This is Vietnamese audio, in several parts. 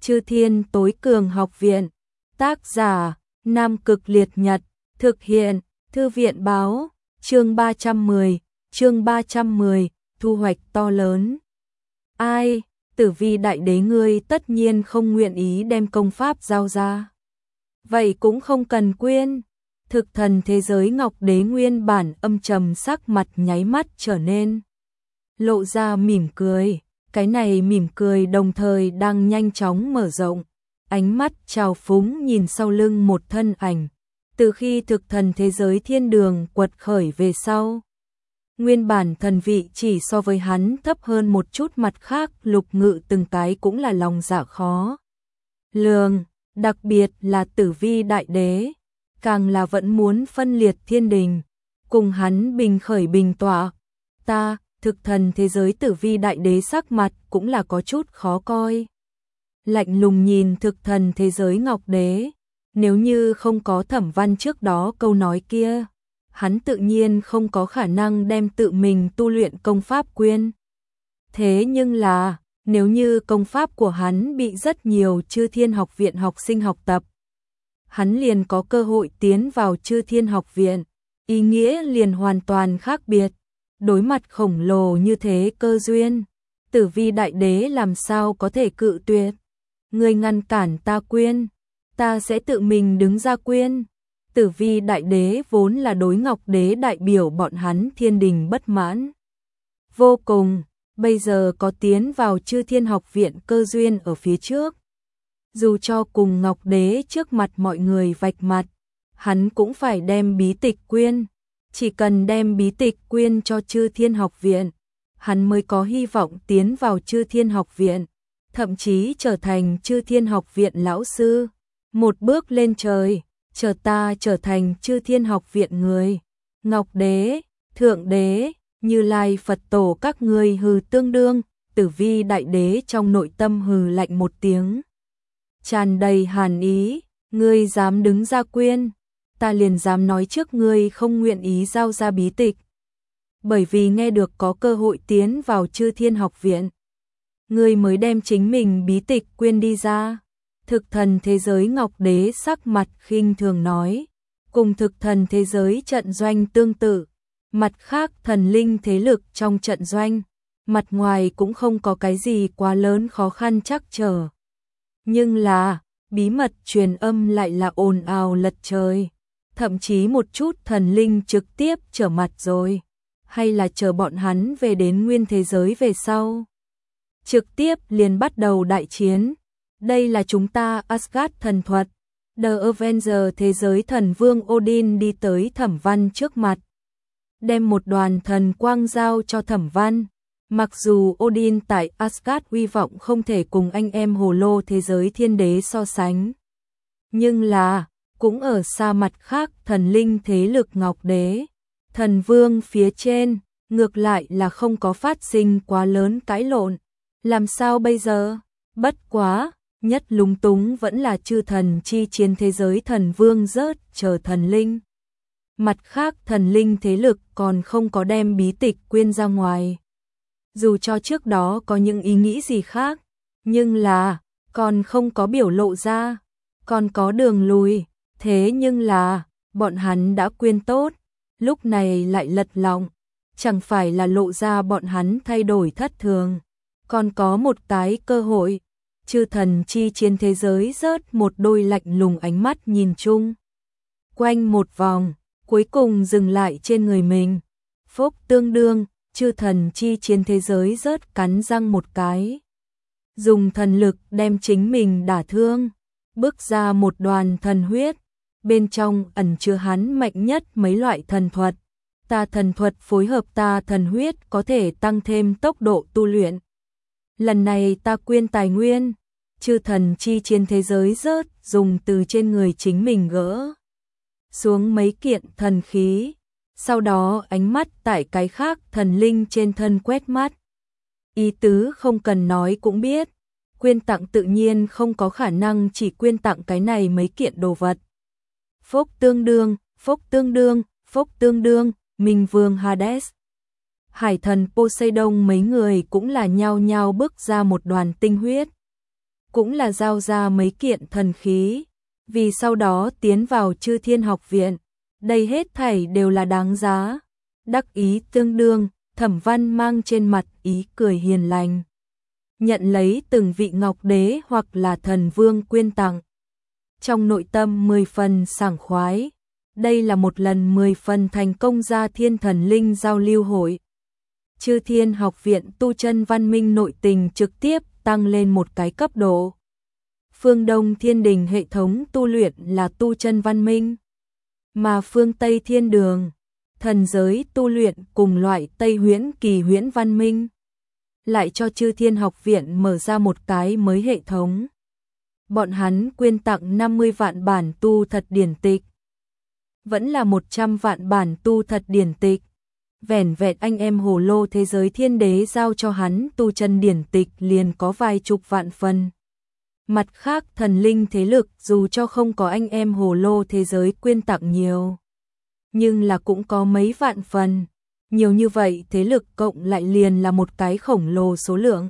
Chư Thiên Tối Cường Học Viện. Tác giả: Nam Cực Liệt Nhật. Thực hiện: Thư viện báo. Chương 310, thu hoạch to lớn. Ai, Tử Vi Đại Đế ngươi tất nhiên không nguyện ý đem công pháp giao ra. Vậy cũng không cần quyên. Thực thần thế giới Ngọc Đế nguyên bản âm trầm sắc mặt nháy mắt trở nên lộ ra mỉm cười. Cái này mỉm cười đồng thời đang nhanh chóng mở rộng, ánh mắt trào phúng nhìn sau lưng một thân ảnh. Từ khi thực thần thế giới thiên đường quật khởi về sau, nguyên bản thần vị chỉ so với hắn thấp hơn một chút, mặt khác Lục Ngự từng cái cũng là lòng dạ khó lường, đặc biệt là Tử Vi Đại Đế, càng là vẫn muốn phân liệt thiên đình, cùng hắn bình khởi bình tọa. Thực thần thế giới Tử Vi Đại Đế sắc mặt cũng là có chút khó coi. Lạnh lùng nhìn thực thần thế giới Ngọc Đế, nếu như không có Thẩm Văn trước đó câu nói kia, hắn tự nhiên không có khả năng đem tự mình tu luyện công pháp quyên. Thế nhưng là, nếu như công pháp của hắn bị rất nhiều Chư Thiên Học Viện học sinh học tập, hắn liền có cơ hội tiến vào Chư Thiên Học Viện, ý nghĩa liền hoàn toàn khác biệt. Đối mặt khổng lồ như thế cơ duyên, Tử Vi Đại Đế làm sao có thể cự tuyệt. Ngươi ngăn cản ta quyên, ta sẽ tự mình đứng ra quyên. Tử Vi Đại Đế vốn là đối Ngọc Đế đại biểu bọn hắn thiên đình bất mãn vô cùng, bây giờ có tiến vào Chư Thiên Học Viện cơ duyên ở phía trước, dù cho cùng Ngọc Đế trước mặt mọi người vạch mặt, hắn cũng phải đem bí tịch quyên. Chỉ cần đem bí tịch quyên cho Chư Thiên Học Viện, hắn mới có hy vọng tiến vào Chư Thiên Học Viện, thậm chí trở thành Chư Thiên Học Viện lão sư, một bước lên trời. Chờ ta trở thành Chư Thiên Học Viện người. Ngọc Đế, Thượng Đế, Như Lai Phật Tổ các ngươi hừ tương đương. Tử Vi Đại Đế trong nội tâm hừ lạnh một tiếng, tràn đầy hàn ý. Ngươi dám đứng ra quyên, ta liền dám nói trước ngươi không nguyện ý giao ra bí tịch, bởi vì nghe được có cơ hội tiến vào Chư Thiên Học Viện, ngươi mới đem chính mình bí tịch quyên đi ra. Thực thần thế giới Ngọc Đế sắc mặt khinh thường nói, cùng thực thần thế giới trận doanh tương tự, mặt khác thần linh thế lực trong trận doanh, mặt ngoài cũng không có cái gì quá lớn khó khăn trắc trở. Nhưng là, bí mật truyền âm lại là ồn ào lật trời, thậm chí một chút thần linh trực tiếp trở mặt rồi, hay là chờ bọn hắn về đến nguyên thế giới về sau, trực tiếp liền bắt đầu đại chiến. Đây là chúng ta Asgard thần thuật. The Avenger thế giới thần vương Odin đi tới Thẩm Văn trước mặt, đem một đoàn thần quang giao cho Thẩm Văn. Mặc dù Odin tại Asgard uy vọng không thể cùng anh em hồ lô thế giới thiên đế so sánh, nhưng là cũng ở xa mặt khác thần linh thế lực Ngọc Đế, thần vương phía trên, ngược lại là không có phát sinh quá lớn cãi lộn. Làm sao bây giờ? Bất quá, nhất lúng túng vẫn là chư thần chi chiến thế giới thần vương rớt chờ thần linh. Mặt khác thần linh thế lực còn không có đem bí tịch quyên ra ngoài. Dù cho trước đó có những ý nghĩ gì khác, nhưng là còn không có biểu lộ ra, còn có đường lùi. Thế nhưng là bọn hắn đã quyên tốt, lúc này lại lật lọng, chẳng phải là lộ ra bọn hắn thay đổi thất thường. Còn có một cái cơ hội. Chư thần chi chiến thế giới rớt một đôi lạnh lùng ánh mắt nhìn chung quanh một vòng, cuối cùng dừng lại trên người mình. Phốc tương đương, chư thần chi chiến thế giới rớt cắn răng một cái, dùng thần lực đem chính mình đả thương, bước ra một đoàn thần huyết, bên trong ẩn chứa hắn mạnh nhất mấy loại thần thuật. Ta thần thuật phối hợp ta thần huyết có thể tăng thêm tốc độ tu luyện. Lần này ta quyên tài nguyên. Chư thần chi chiến thế giới rớt dùng từ trên người chính mình gỡ xuống mấy kiện thần khí, sau đó ánh mắt tại cái khác thần linh trên thân quét mắt. Ý tứ không cần nói cũng biết, quyên tặng tự nhiên không có khả năng chỉ quyên tặng cái này mấy kiện đồ vật. Phốc tương đương, phốc tương đương, phốc tương đương, Minh Vương Hades, Hải thần Poseidon mấy người cũng là nhao nhao bước ra một đoàn tinh huyết. cũng là giao ra mấy kiện thần khí, vì sau đó tiến vào Chư Thiên Học Viện, đây hết thảy đều là đáng giá. Đắc ý tương đương, Thẩm Văn mang trên mặt ý cười hiền lành, nhận lấy từng vị ngọc đế hoặc là thần vương quyên tặng. Trong nội tâm 10 phần sảng khoái, đây là một lần 10 phần thành công ra thiên thần linh giao lưu hội. Chư Thiên Học Viện tu chân văn minh nội tình trực tiếp tăng lên một cái cấp độ. Phương Đông Thiên Đình hệ thống tu luyện là tu chân văn minh, mà phương Tây Thiên Đường, thần giới tu luyện cùng loại Tây Huyễn Kỳ Huyễn văn minh, lại cho Chư Thiên Học Viện mở ra một cái mới hệ thống. Bọn hắn quyên tặng 50 vạn bản tu thật điển tịch, vẫn là 100 vạn bản tu thật điển tịch. Vẻn vẹn anh em Hồ Lô thế giới thiên đế giao cho hắn tu chân điển tịch liền có vài chục vạn phần. Mặt khác thần linh thế lực dù cho không có anh em Hồ Lô thế giới quyên tặng nhiều, nhưng là cũng có mấy vạn phần. Nhiều như vậy thế lực cộng lại liền là một cái khổng lồ số lượng.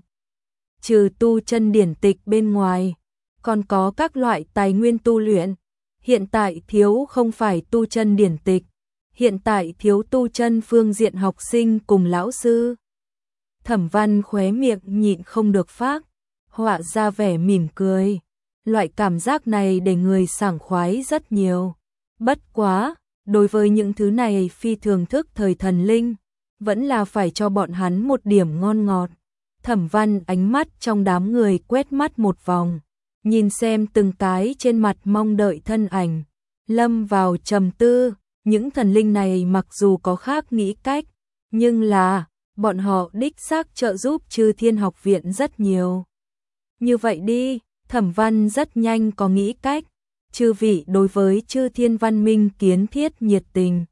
Trừ tu chân điển tịch bên ngoài, còn có các loại tài nguyên tu luyện. Hiện tại thiếu không phải tu chân điển tịch, hiện tại thiếu tu chân phương diện học sinh cùng lão sư. Thẩm Văn khóe miệng nhịn không được phác, họa ra vẻ mỉm cười. Loại cảm giác này để người sảng khoái rất nhiều. Bất quá, đối với những thứ này phi thường thức thời thần linh, vẫn là phải cho bọn hắn một điểm ngon ngọt. Thẩm Văn ánh mắt trong đám người quét mắt một vòng, nhìn xem từng cái trên mặt mong đợi thân ảnh, lâm vào trầm tư. Những thần linh này mặc dù có khác nghĩ cách, nhưng là bọn họ đích xác trợ giúp Chư Thiên Học Viện rất nhiều. Như vậy đi, Thẩm Văn rất nhanh có nghĩ cách. Chư vị đối với Chư Thiên văn minh kiến thiết nhiệt tình,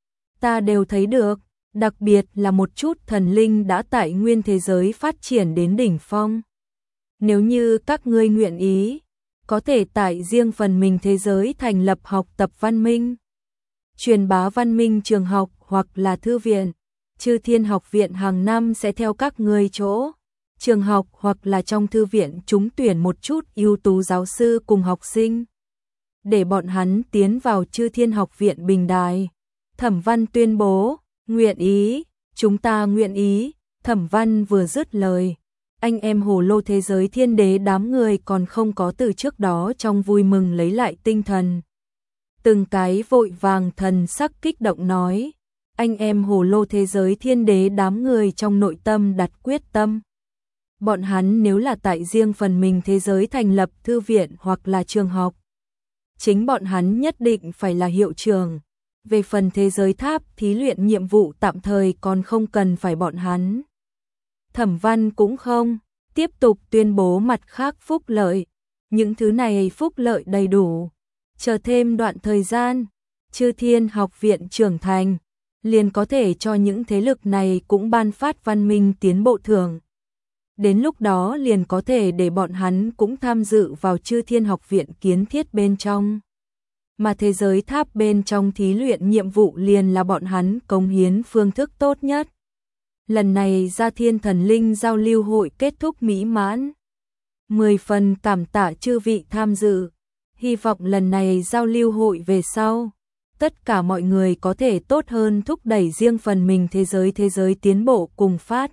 ta đều thấy được, đặc biệt là một chút thần linh đã tại nguyên thế giới phát triển đến đỉnh phong. Nếu như các ngươi nguyện ý, có thể tại riêng phần mình thế giới thành lập học tập văn minh, truyền bá văn minh trường học hoặc là thư viện. Chư Thiên Học Viện hàng năm sẽ theo các ngươi chỗ trường học hoặc là trong thư viện trúng tuyển một chút ưu tú giáo sư cùng học sinh, để bọn hắn tiến vào Chư Thiên Học Viện bình đài. Thẩm Văn tuyên bố, nguyện ý, chúng ta nguyện ý. Thẩm Văn vừa dứt lời, anh em Hồ Lô thế giới thiên đế đám người còn không có từ trước đó trong vui mừng lấy lại tinh thần. Từng cái vội vàng thần sắc kích động nói, anh em Hồ Lô thế giới thiên đế đám người trong nội tâm đặt quyết tâm. Bọn hắn nếu là tại riêng phần mình thế giới thành lập thư viện hoặc là trường học, chính bọn hắn nhất định phải là hiệu trưởng. Về phần thế giới tháp thí luyện nhiệm vụ tạm thời còn không cần phải bọn hắn. Thẩm Văn cũng không tiếp tục tuyên bố mặt khác phúc lợi, những thứ này phúc lợi đầy đủ. Chờ thêm đoạn thời gian, Chư Thiên Học Viện trưởng thành, liền có thể cho những thế lực này cũng ban phát văn minh tiến bộ thưởng. Đến lúc đó liền có thể để bọn hắn cũng tham dự vào Chư Thiên Học Viện kiến thiết bên trong. Mà thế giới tháp bên trong thí luyện nhiệm vụ liền là bọn hắn cống hiến phương thức tốt nhất. Lần này ra thiên thần linh giao lưu hội kết thúc mỹ mãn. 10 phần cảm tạ chư vị tham dự. Hy vọng lần này giao lưu hội về sau, tất cả mọi người có thể tốt hơn thúc đẩy riêng phần mình thế giới tiến bộ cùng phát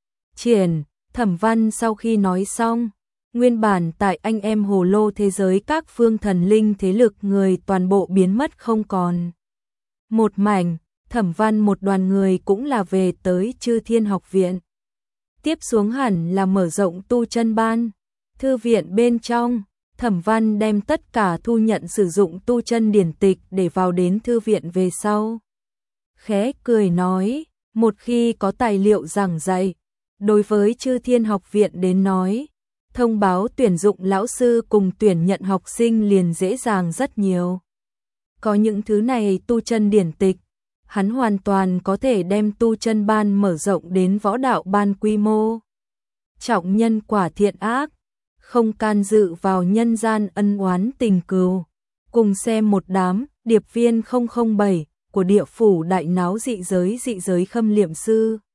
triển. Thẩm Văn sau khi nói xong, nguyên bản tại anh em Hồ Lô thế giới các phương thần linh thế lực người toàn bộ biến mất không còn một mảnh. Thẩm Văn một đoàn người cũng là về tới Chư Thiên Học Viện. Tiếp xuống hẳn là mở rộng tu chân ban. Thư viện bên trong, Thẩm Văn đem tất cả thu nhận sử dụng tu chân điển tịch để vào đến thư viện về sau. Khẽ cười nói, một khi có tài liệu giảng dạy, đối với Chư Thiên Học Viện đến nói, thông báo tuyển dụng lão sư cùng tuyển nhận học sinh liền dễ dàng rất nhiều. Có những thứ này tu chân điển tịch, hắn hoàn toàn có thể đem tu chân ban mở rộng đến võ đạo ban quy mô. Trọng nhân quả thiện ác, không can dự vào nhân gian ân oán tình cừu. Cùng xem một đám điệp viên 007 của địa phủ đại náo dị giới khâm liệm sư.